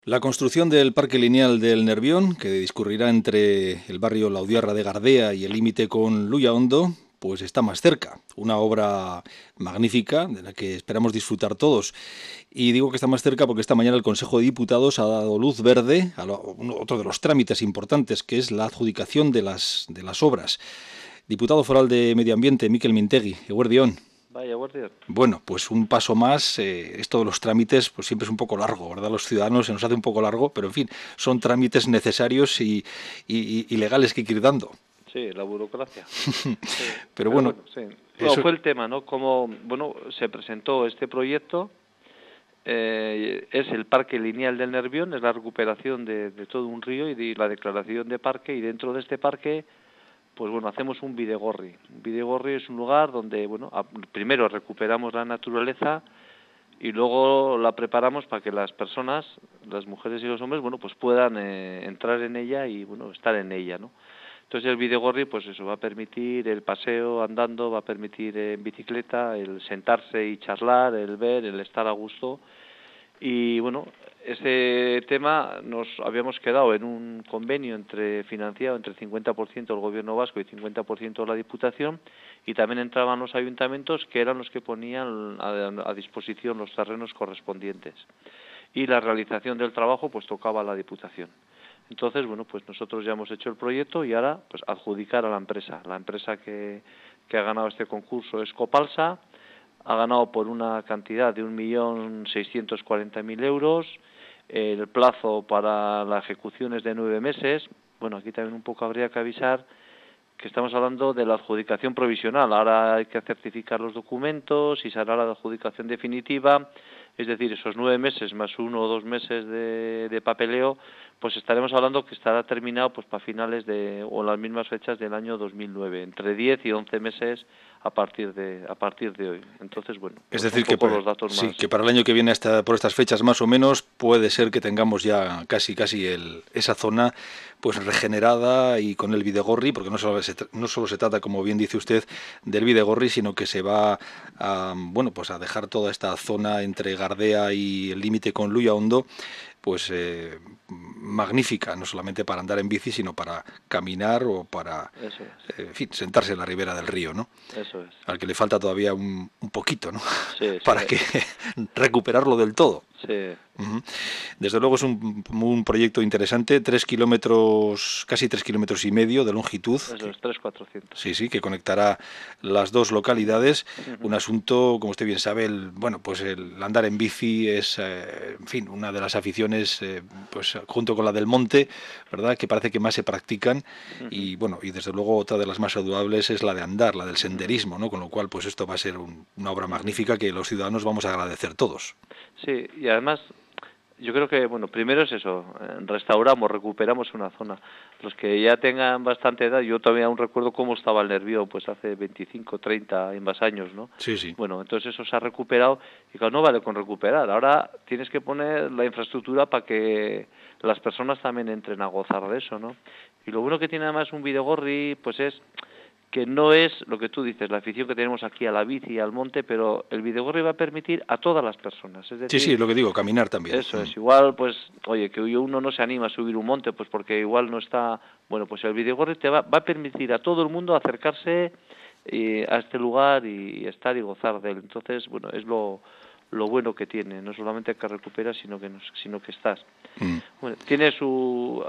La construcción del Parque Lineal del Nervión, que discurrirá entre el barrio Laudiarra de Gardea y el límite con Luyaondo, pues está más cerca. Una obra magnífica de la que esperamos disfrutar todos. Y digo que está más cerca porque esta mañana el Consejo de Diputados ha dado luz verde a otro de los trámites importantes, que es la adjudicación de las obras. Diputado foral de Medio Ambiente, Mikel Mintegui, eguerdión. Vaya, guardia. Bueno, pues un paso más. Esto de los trámites pues siempre es un poco largo, ¿verdad? Los ciudadanos se nos hace un poco largo, pero en fin, son trámites necesarios y legales que hay que ir dando. Sí, la burocracia. Sí. Pero bueno, sí. eso... Fue el tema, ¿no? Como, se presentó este proyecto, es el Parque Lineal del Nervión, es la recuperación de todo un río y de la declaración de parque, y dentro de este parque, pues hacemos un bidegorri. Un bidegorri es un lugar donde, primero recuperamos la naturaleza y luego la preparamos para que las personas, las mujeres y los hombres, pues puedan entrar en ella y, estar en ella, ¿no? Entonces el bidegorri, pues eso, va a permitir el paseo andando, va a permitir en bicicleta, el sentarse y charlar, el ver, el estar a gusto. Y ese tema nos habíamos quedado en un convenio financiado entre 50% el gobierno vasco y 50% la Diputación, y también entraban los ayuntamientos, que eran los que ponían a disposición los terrenos correspondientes. Y la realización del trabajo pues tocaba a la Diputación. Entonces, pues nosotros ya hemos hecho el proyecto y ahora pues adjudicar a la empresa. La empresa que ha ganado este concurso es Copalsa. Ha ganado por una cantidad de 1.640.000 euros. El plazo para la ejecución es de 9 meses. Aquí también un poco habría que avisar que estamos hablando de la adjudicación provisional. Ahora hay que certificar los documentos y se hará la adjudicación definitiva. Es decir, esos 9 meses más 1 o 2 meses de papeleo, pues estaremos hablando que estará terminado pues para finales o las mismas fechas del año 2009, entre 10 y 11 meses a partir de hoy. Entonces, Es pues decir, un poco los datos sí, más. que para el año que viene, por estas fechas más o menos, puede ser que tengamos ya casi esa zona pues regenerada y con el bidegorri, porque no solo se trata, como bien dice usted, del bidegorri, sino que se va a dejar toda esta zona entre Gardea y el límite con Luyaondo pues magnífica, no solamente para andar en bici, sino para caminar o para Eso es. en fin, sentarse en la ribera del río, ¿no? Eso es. Al que le falta todavía un poquito, ¿no? Sí, Para que recuperarlo del todo. Sí. Desde luego es un proyecto interesante, 3 kilómetros, casi 3,5 kilómetros de longitud. Eso es, 3,400. Sí, que conectará las dos localidades. Un asunto, como usted bien sabe, el andar en bici es, en fin, una de las aficiones, pues junto con la del monte, ¿verdad?, que parece que más se practican. Y desde luego otra de las más saludables es la de andar, la del senderismo, ¿no? Con lo cual, pues esto va a ser una obra magnífica que los ciudadanos vamos a agradecer todos. Sí, y además yo creo que, primero es eso, restauramos, recuperamos una zona. Los que ya tengan bastante edad, yo todavía aún recuerdo cómo estaba el Nervión, pues hace 25, 30 y más años, ¿no? Sí. Entonces eso se ha recuperado, y claro, no vale con recuperar. Ahora tienes que poner la infraestructura para que las personas también entren a gozar de eso, ¿no? Y lo bueno que tiene además un bidegorri, pues es que no es lo que tú dices, la afición que tenemos aquí a la bici y al monte, pero el bidegorri va a permitir a todas las personas. Es decir, sí, lo que digo, caminar también. Eso es, igual, pues, oye, que uno no se anima a subir un monte, pues porque igual no está... pues el bidegorri te va a permitir a todo el mundo acercarse a este lugar y estar y gozar de él. Entonces, es lo bueno que tiene, no solamente que recuperas, sino que estás. Tiene su,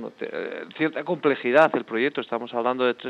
cierta complejidad el proyecto, estamos hablando de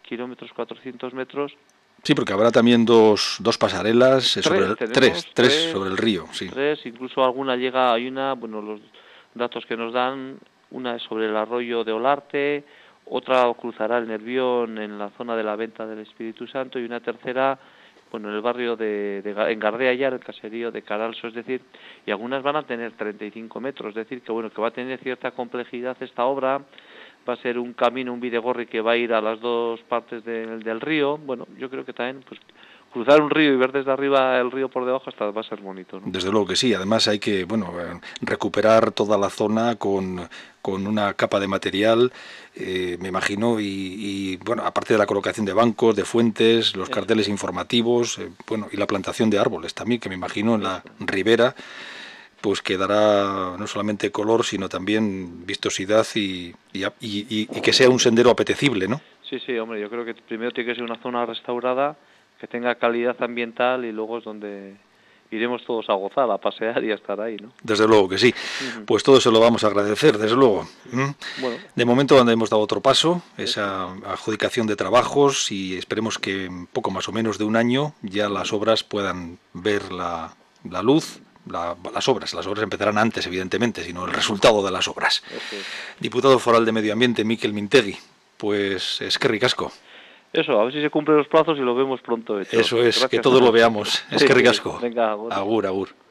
3,400 metros. Sí, porque habrá también dos pasarelas tres sobre el río. Sí. Tres, incluso alguna hay los datos que nos dan, una es sobre el arroyo de Olarte, otra cruzará el Nervión en la zona de la Venta del Espíritu Santo, y una tercera en el barrio en Gardea ya, el caserío de Caralso, es decir, y algunas van a tener 35 metros, es decir, que va a tener cierta complejidad esta obra. Va a ser un camino, un bidegorri que va a ir a las dos partes del río. Yo creo que también, pues, cruzar un río y ver desde arriba el río por debajo hasta va a ser bonito, ¿no? Desde luego que sí. Además hay que, recuperar toda la zona con una capa de material, me imagino, y aparte de la colocación de bancos, de fuentes, los carteles informativos, y la plantación de árboles también, que me imagino en la ribera, pues que dará no solamente color, sino también vistosidad y que sea un sendero apetecible, ¿no? Sí, sí, hombre, yo creo que primero tiene que ser una zona restaurada, que tenga calidad ambiental y luego es donde iremos todos a gozar, a pasear y a estar ahí, ¿no? Desde luego que sí. Pues todo se lo vamos a agradecer, desde luego. Bueno. De momento hemos dado otro paso, esa adjudicación de trabajos, y esperemos que en poco más o menos de un año ya las obras puedan ver la luz. Las obras empezarán antes, evidentemente, sino el resultado de las obras. Diputado Foral de Medio Ambiente, Mikel Mintegui, pues eskerrik asko. Eso, a ver si se cumplen los plazos y lo vemos pronto hecho. Eso es, Gracias, que todos lo veamos. Eskerrik asko. Venga, agur, agur.